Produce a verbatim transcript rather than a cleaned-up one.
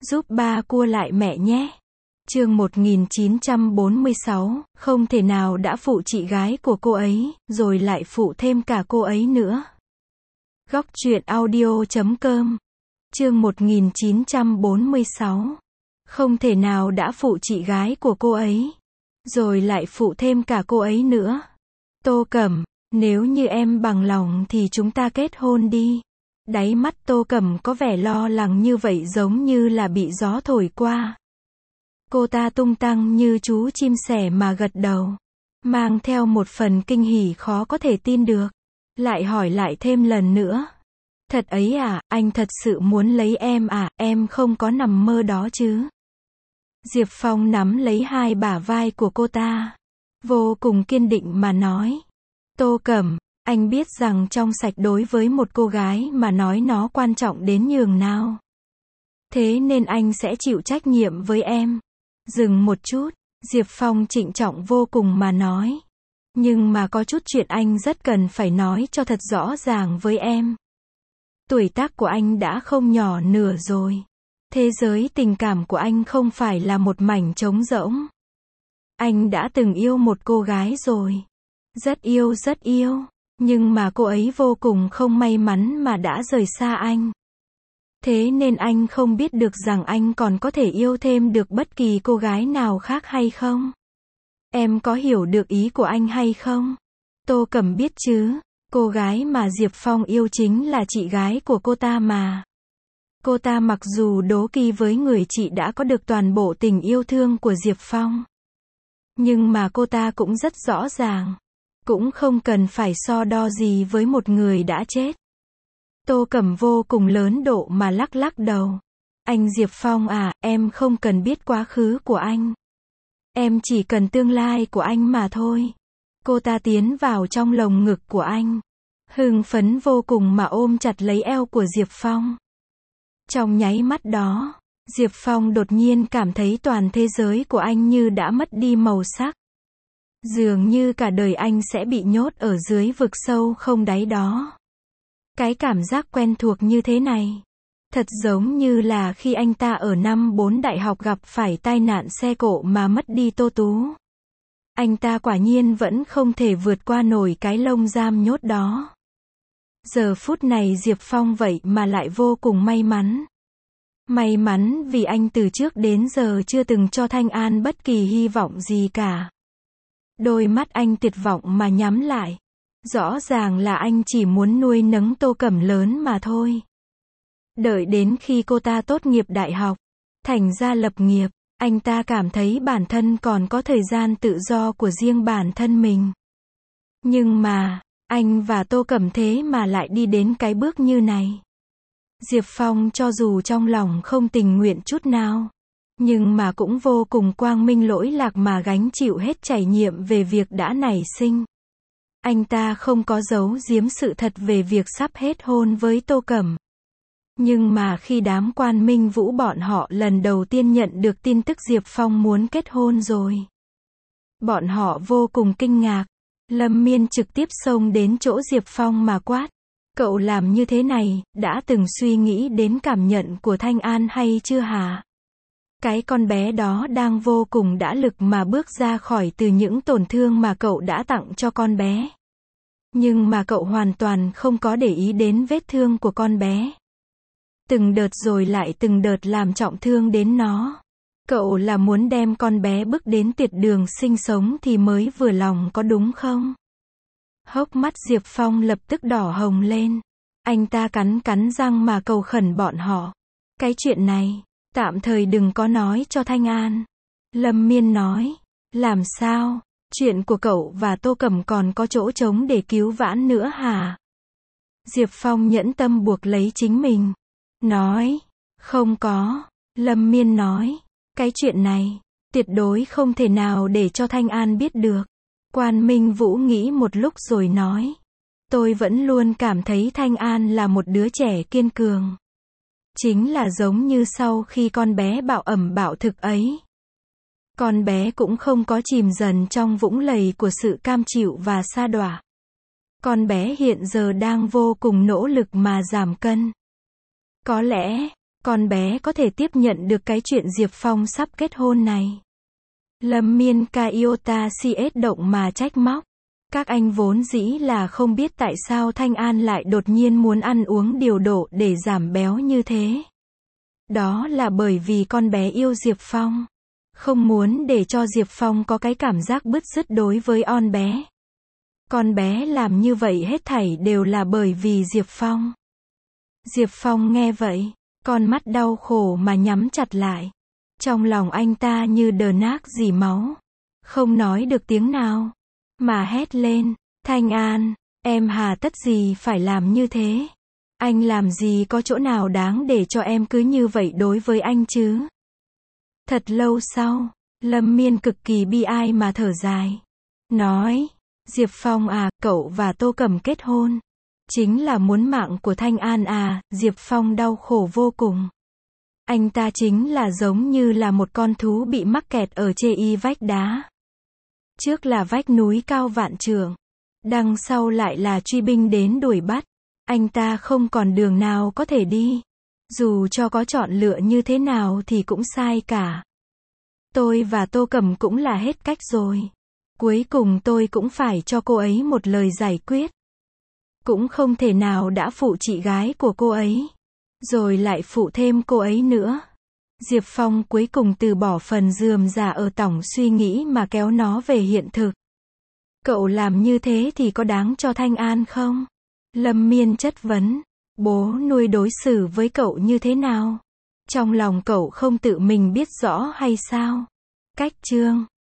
Giúp ba cua lại mẹ nhé. Chương một nghìn chín trăm bốn mươi sáu, không thể nào đã phụ chị gái của cô ấy, rồi lại phụ thêm cả cô ấy nữa. Góc truyện audio chấm com. Chương một nghìn chín trăm bốn mươi sáu. Không thể nào đã phụ chị gái của cô ấy, rồi lại phụ thêm cả cô ấy nữa. Tô Cẩm, nếu như em bằng lòng thì chúng ta kết hôn đi. Đáy mắt Tô Cẩm có vẻ lo lắng như vậy, giống như là bị gió thổi qua. Cô ta tung tăng như chú chim sẻ mà gật đầu, mang theo một phần kinh hỉ khó có thể tin được. Lại hỏi lại thêm lần nữa. Thật ấy à, anh thật sự muốn lấy em à, em không có nằm mơ đó chứ. Diệp Phong nắm lấy hai bả vai của cô ta, vô cùng kiên định mà nói. Tô Cẩm, anh biết rằng trong sạch đối với một cô gái mà nói nó quan trọng đến nhường nào. Thế nên anh sẽ chịu trách nhiệm với em. Dừng một chút, Diệp Phong trịnh trọng vô cùng mà nói. Nhưng mà có chút chuyện anh rất cần phải nói cho thật rõ ràng với em. Tuổi tác của anh đã không nhỏ nửa rồi. Thế giới tình cảm của anh không phải là một mảnh trống rỗng. Anh đã từng yêu một cô gái rồi. Rất yêu rất yêu. Nhưng mà cô ấy vô cùng không may mắn mà đã rời xa anh. Thế nên anh không biết được rằng anh còn có thể yêu thêm được bất kỳ cô gái nào khác hay không. Em có hiểu được ý của anh hay không? Tô Cẩm biết chứ, cô gái mà Diệp Phong yêu chính là chị gái của cô ta mà. Cô ta mặc dù đố kỵ với người chị đã có được toàn bộ tình yêu thương của Diệp Phong, nhưng mà cô ta cũng rất rõ ràng, cũng không cần phải so đo gì với một người đã chết. Tô Cẩm vô cùng lớn độ mà lắc lắc đầu. Anh Diệp Phong à, em không cần biết quá khứ của anh. Em chỉ cần tương lai của anh mà thôi. Cô ta tiến vào trong lồng ngực của anh, hưng phấn vô cùng mà ôm chặt lấy eo của Diệp Phong. Trong nháy mắt đó, Diệp Phong đột nhiên cảm thấy toàn thế giới của anh như đã mất đi màu sắc. Dường như cả đời anh sẽ bị nhốt ở dưới vực sâu không đáy đó. Cái cảm giác quen thuộc như thế này, thật giống như là khi anh ta ở năm bốn đại học gặp phải tai nạn xe cộ mà mất đi Tô Tú. Anh ta quả nhiên vẫn không thể vượt qua nổi cái lồng giam nhốt đó. Giờ phút này Diệp Phong vậy mà lại vô cùng may mắn. May mắn vì anh từ trước đến giờ chưa từng cho Thanh An bất kỳ hy vọng gì cả. Đôi mắt anh tuyệt vọng mà nhắm lại. Rõ ràng là anh chỉ muốn nuôi nấng Tô Cẩm lớn mà thôi. Đợi đến khi cô ta tốt nghiệp đại học, thành ra lập nghiệp, anh ta cảm thấy bản thân còn có thời gian tự do của riêng bản thân mình. Nhưng mà, anh và Tô Cẩm thế mà lại đi đến cái bước như này. Diệp Phong cho dù trong lòng không tình nguyện chút nào, nhưng mà cũng vô cùng quang minh lỗi lạc mà gánh chịu hết trách nhiệm về việc đã nảy sinh. Anh ta không có giấu giếm sự thật về việc sắp hết hôn với Tô Cẩm. Nhưng mà khi đám Quan Minh Vũ bọn họ lần đầu tiên nhận được tin tức Diệp Phong muốn kết hôn rồi, bọn họ vô cùng kinh ngạc. Lâm Miên trực tiếp xông đến chỗ Diệp Phong mà quát. Cậu làm như thế này, đã từng suy nghĩ đến cảm nhận của Thanh An hay chưa hả? Cái con bé đó đang vô cùng đã lực mà bước ra khỏi từ những tổn thương mà cậu đã tặng cho con bé. Nhưng mà cậu hoàn toàn không có để ý đến vết thương của con bé. Từng đợt rồi lại từng đợt làm trọng thương đến nó. Cậu là muốn đem con bé bước đến tuyệt đường sinh sống thì mới vừa lòng có đúng không? Hốc mắt Diệp Phong lập tức đỏ hồng lên. Anh ta cắn cắn răng mà cầu khẩn bọn họ. Cái chuyện này, tạm thời đừng có nói cho Thanh An. Lâm Miên nói. Làm sao? Chuyện của cậu và Tô Cẩm còn có chỗ trống để cứu vãn nữa hả? Diệp Phong nhẫn tâm buộc lấy chính mình. Nói. Không có. Lâm Miên nói. Cái chuyện này, tuyệt đối không thể nào để cho Thanh An biết được. Quan Minh Vũ nghĩ một lúc rồi nói. Tôi vẫn luôn cảm thấy Thanh An là một đứa trẻ kiên cường. Chính là giống như sau khi con bé bạo ẩm bạo thực ấy. Con bé cũng không có chìm dần trong vũng lầy của sự cam chịu và sa đọa. Con bé hiện giờ đang vô cùng nỗ lực mà giảm cân. Có lẽ, con bé có thể tiếp nhận được cái chuyện Diệp Phong sắp kết hôn này. Lâm Miên Kaiota cs động mà trách móc. Các anh vốn dĩ là không biết tại sao Thanh An lại đột nhiên muốn ăn uống điều độ để giảm béo như thế. Đó là bởi vì con bé yêu Diệp Phong. Không muốn để cho Diệp Phong có cái cảm giác bứt rứt đối với con bé. Con bé làm như vậy hết thảy đều là bởi vì Diệp Phong. Diệp Phong nghe vậy, con mắt đau khổ mà nhắm chặt lại. Trong lòng anh ta như đờ nát dỉ máu. Không nói được tiếng nào. Mà hét lên, Thanh An, em hà tất gì phải làm như thế? Anh làm gì có chỗ nào đáng để cho em cứ như vậy đối với anh chứ? Thật lâu sau, Lâm Miên cực kỳ bi ai mà thở dài. Nói, Diệp Phong à, cậu và Tô Cẩm kết hôn. Chính là muốn mạng của Thanh An à, Diệp Phong đau khổ vô cùng. Anh ta chính là giống như là một con thú bị mắc kẹt ở chê y vách đá. Trước là vách núi cao vạn trượng, đằng sau lại là truy binh đến đuổi bắt. Anh ta không còn đường nào có thể đi. Dù cho có chọn lựa như thế nào thì cũng sai cả. Tôi và Tô Cẩm cũng là hết cách rồi. Cuối cùng tôi cũng phải cho cô ấy một lời giải quyết. Cũng không thể nào đã phụ chị gái của cô ấy, rồi lại phụ thêm cô ấy nữa. Diệp Phong cuối cùng từ bỏ phần rườm rà ở tổng suy nghĩ mà kéo nó về hiện thực. Cậu làm như thế thì có đáng cho Thanh An không? Lâm Miên chất vấn. Bố nuôi đối xử với cậu như thế nào? Trong lòng cậu không tự mình biết rõ hay sao? Cách chương